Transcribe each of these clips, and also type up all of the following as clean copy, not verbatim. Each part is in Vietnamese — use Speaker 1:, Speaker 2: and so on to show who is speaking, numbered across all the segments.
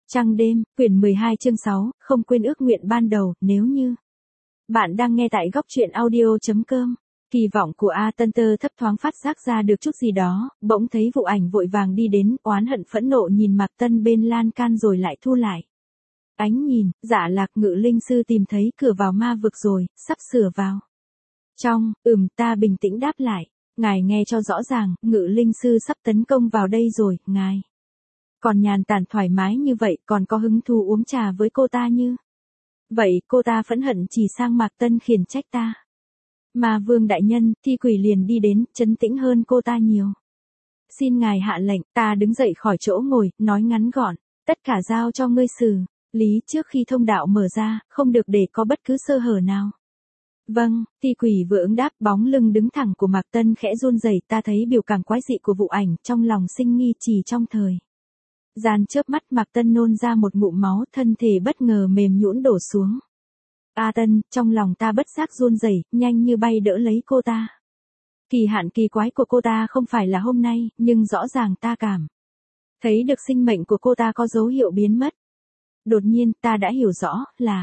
Speaker 1: Trăng đêm, quyển 12 chương 6, không quên ước nguyện ban đầu, nếu như. Bạn đang nghe tại góc truyện audio.com. Kỳ vọng của A Tân Tơ thấp thoáng phát giác ra được chút gì đó, bỗng thấy vụ ảnh vội vàng đi đến, oán hận phẫn nộ nhìn Mạc Tân bên lan can rồi lại thu lại. Ánh nhìn, Dạ Lạc Ngự Linh Sư tìm thấy cửa vào ma vực rồi, sắp sửa vào. Trong, ta bình tĩnh đáp lại, ngài nghe cho rõ ràng, Ngự Linh Sư sắp tấn công vào đây rồi, ngài. Còn nhàn tản thoải mái như vậy, còn có hứng thú uống trà với cô ta như. Vậy cô ta phẫn hận chỉ sang Mạc Tân khiển trách ta. Mà Vương đại nhân, Thi Quỷ liền đi đến, trấn tĩnh hơn cô ta nhiều. Xin ngài hạ lệnh, ta đứng dậy khỏi chỗ ngồi, nói ngắn gọn, tất cả giao cho ngươi xử lý trước khi thông đạo mở ra, không được để có bất cứ sơ hở nào. Vâng, Thi Quỷ vừa ứng đáp, bóng lưng đứng thẳng của Mạc Tân khẽ run rẩy, ta thấy biểu cảm quái dị của vụ ảnh, trong lòng sinh nghi chỉ trong thời gian chớp mắt Mạc Tân nôn ra một ngụm máu, thân thể bất ngờ mềm nhũn đổ xuống. A Tân, trong lòng ta bất giác run rẩy, nhanh như bay đỡ lấy cô ta. Kỳ hạn kỳ quái của cô ta không phải là hôm nay, nhưng rõ ràng ta cảm thấy được sinh mệnh của cô ta có dấu hiệu biến mất. Đột nhiên ta đã hiểu rõ là,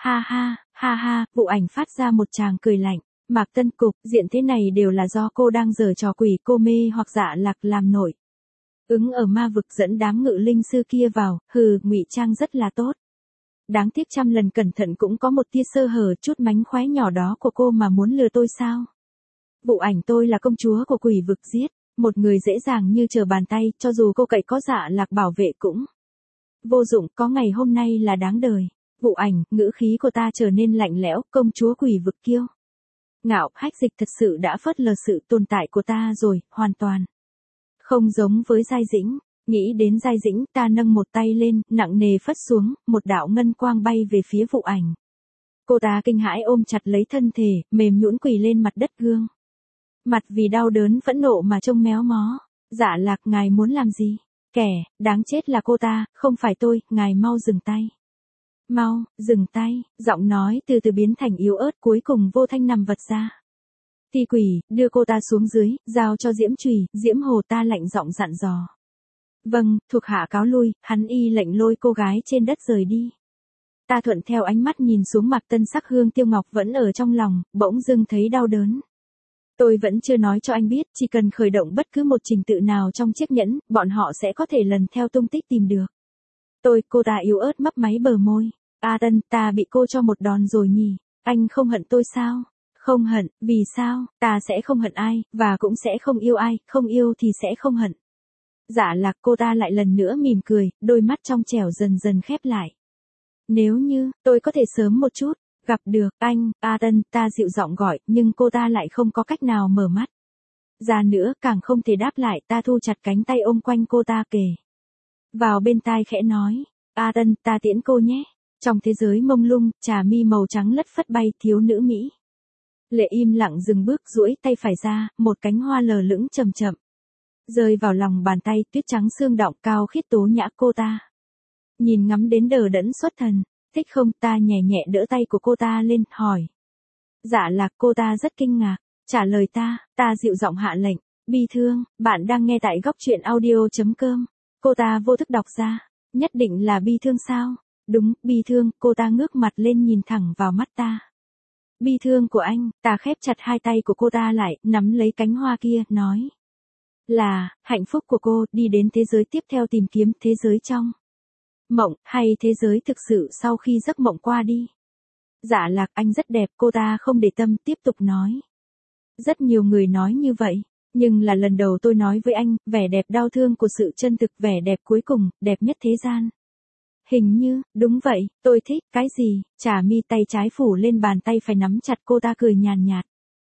Speaker 1: ha, vụ ảnh phát ra một tràng cười lạnh. Mạc Tân cục, diện thế này đều là do cô đang giở trò quỷ cô mê hoặc Dạ Lạc làm nổi. Ứng ở ma vực dẫn đám Ngự Linh Sư kia vào, ngụy trang rất là tốt. Đáng tiếc trăm lần cẩn thận cũng có một tia sơ hở, chút mánh khóe nhỏ đó của cô mà muốn lừa tôi sao? Vụ ảnh tôi là công chúa của quỷ vực giết, một người dễ dàng như trở bàn tay, cho dù cô cậy có Dạ Lạc bảo vệ cũng vô dụng, có ngày hôm nay là đáng đời. Vụ ảnh, ngữ khí của ta trở nên lạnh lẽo, công chúa quỷ vực kiêu ngạo, hách dịch thật sự đã phớt lờ sự tồn tại của ta rồi, hoàn toàn. Không giống với Giai Dĩnh, nghĩ đến Giai Dĩnh ta nâng một tay lên, nặng nề phất xuống, một đạo ngân quang bay về phía vụ ảnh. Cô ta kinh hãi ôm chặt lấy thân thể, mềm nhũn quỳ lên mặt đất gương. Mặt vì đau đớn phẫn nộ mà trông méo mó. Dạ Lạc, ngài muốn làm gì? Kẻ, đáng chết là cô ta, không phải tôi, ngài mau dừng tay. Mau, dừng tay, giọng nói từ từ biến thành yếu ớt, cuối cùng vô thanh nằm vật ra. Thi Quỷ, đưa cô ta xuống dưới, giao cho Diễm Chùy, Diễm Hồ, ta lạnh giọng dặn dò. Vâng, thuộc hạ cáo lui, hắn y lệnh lôi cô gái trên đất rời đi. Ta thuận theo ánh mắt nhìn xuống Mạc Tân, sắc hương tiêu ngọc vẫn ở trong lòng, bỗng dưng thấy đau đớn. Tôi vẫn chưa nói cho anh biết, chỉ cần khởi động bất cứ một trình tự nào trong chiếc nhẫn, bọn họ sẽ có thể lần theo tung tích tìm được. Cô ta yếu ớt mấp máy bờ môi. A Tân, ta bị cô cho một đòn rồi nhỉ, anh không hận tôi sao? Không hận, vì sao? Ta sẽ không hận ai, và cũng sẽ không yêu ai, không yêu thì sẽ không hận. Dạ Lạc, cô ta lại lần nữa mỉm cười, đôi mắt trong trẻo dần dần khép lại. Nếu như, tôi có thể sớm một chút, gặp được anh, A Tân, ta dịu giọng gọi, nhưng cô ta lại không có cách nào mở mắt ra nữa, càng không thể đáp lại, ta thu chặt cánh tay ôm quanh cô ta kề vào bên tai khẽ nói, A Tân, ta tiễn cô nhé. Trong thế giới mông lung, trà mi màu trắng lất phất bay, thiếu nữ Mỹ lệ im lặng dừng bước, duỗi tay phải ra, một cánh hoa lờ lững chậm chậm rơi vào lòng bàn tay, tuyết trắng xương đọng, cao khiết tố nhã. Cô ta nhìn ngắm đến đờ đẫn xuất thần. Thích không? Ta nhẹ nhẹ đỡ tay của cô ta lên, hỏi. Dạ Lạc, cô ta rất kinh ngạc, trả lời ta dịu giọng hạ lệnh, bi thương. Bạn đang nghe tại góc truyện audio.com. Cô ta vô thức đọc ra, nhất định là bi thương sao? Đúng, bi thương. Cô ta ngước mặt lên nhìn thẳng vào mắt ta. Bi thương của anh. Ta khép chặt hai tay của cô ta lại, nắm lấy cánh hoa kia, nói. Là, hạnh phúc của cô, đi đến thế giới tiếp theo, tìm kiếm thế giới trong mộng, hay thế giới thực sự sau khi giấc mộng qua đi. Dạ Lạc, anh rất đẹp. Cô ta không để tâm, tiếp tục nói. Rất nhiều người nói như vậy, nhưng là lần đầu tôi nói với anh, vẻ đẹp đau thương của sự chân thực, vẻ đẹp cuối cùng, đẹp nhất thế gian. Hình như, đúng vậy, tôi thích, cái gì? Trà mi tay trái phủ lên bàn tay phải nắm chặt, cô ta cười nhàn nhạt.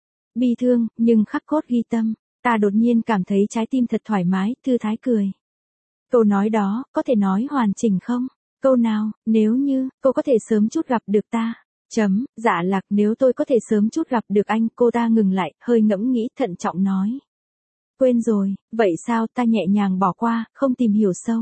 Speaker 1: Bi thương, nhưng khắc cốt ghi tâm. Ta đột nhiên cảm thấy trái tim thật thoải mái, thư thái cười. Câu nói đó, có thể nói hoàn chỉnh không? Câu nào, nếu như, cô có thể sớm chút gặp được ta. Dạ Lạc, nếu tôi có thể sớm chút gặp được anh. Cô ta ngừng lại, hơi ngẫm nghĩ, thận trọng nói. Quên rồi, vậy sao? Ta nhẹ nhàng bỏ qua, không tìm hiểu sâu.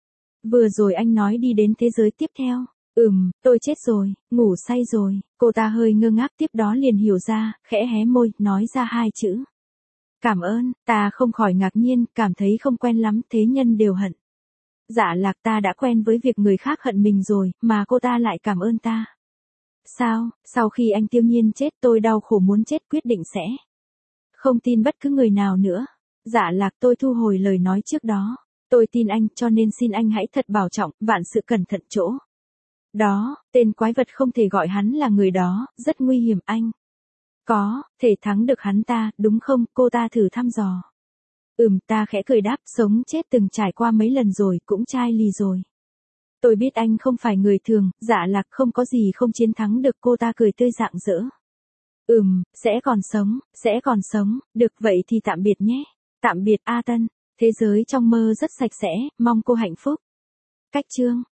Speaker 1: Vừa rồi anh nói đi đến thế giới tiếp theo. Tôi chết rồi, ngủ say rồi. Cô ta hơi ngơ ngác, tiếp đó liền hiểu ra, khẽ hé môi, nói ra hai chữ. Cảm ơn. Ta không khỏi ngạc nhiên, cảm thấy không quen lắm, thế nhân đều hận Dạ Lạc, ta đã quen với việc người khác hận mình rồi, mà cô ta lại cảm ơn ta. Sao, sau khi anh Tiêu Nhiên chết tôi đau khổ muốn chết, quyết định sẽ không tin bất cứ người nào nữa. Dạ Lạc, tôi thu hồi lời nói trước đó. Tôi tin anh, cho nên xin anh hãy thật bảo trọng, vạn sự cẩn thận chỗ. Đó, tên quái vật không thể gọi hắn là người đó, rất nguy hiểm anh. Có, thể thắng được hắn ta, đúng không, cô ta thử thăm dò. Ta khẽ cười đáp, sống chết từng trải qua mấy lần rồi, cũng chai lì rồi. Tôi biết anh không phải người thường, Dạ Lạc, không có gì không chiến thắng được, cô ta cười tươi rạng rỡ. Sẽ còn sống, được vậy thì tạm biệt nhé. Tạm biệt A Tân, thế giới trong mơ rất sạch sẽ, mong cô hạnh phúc. Cách chương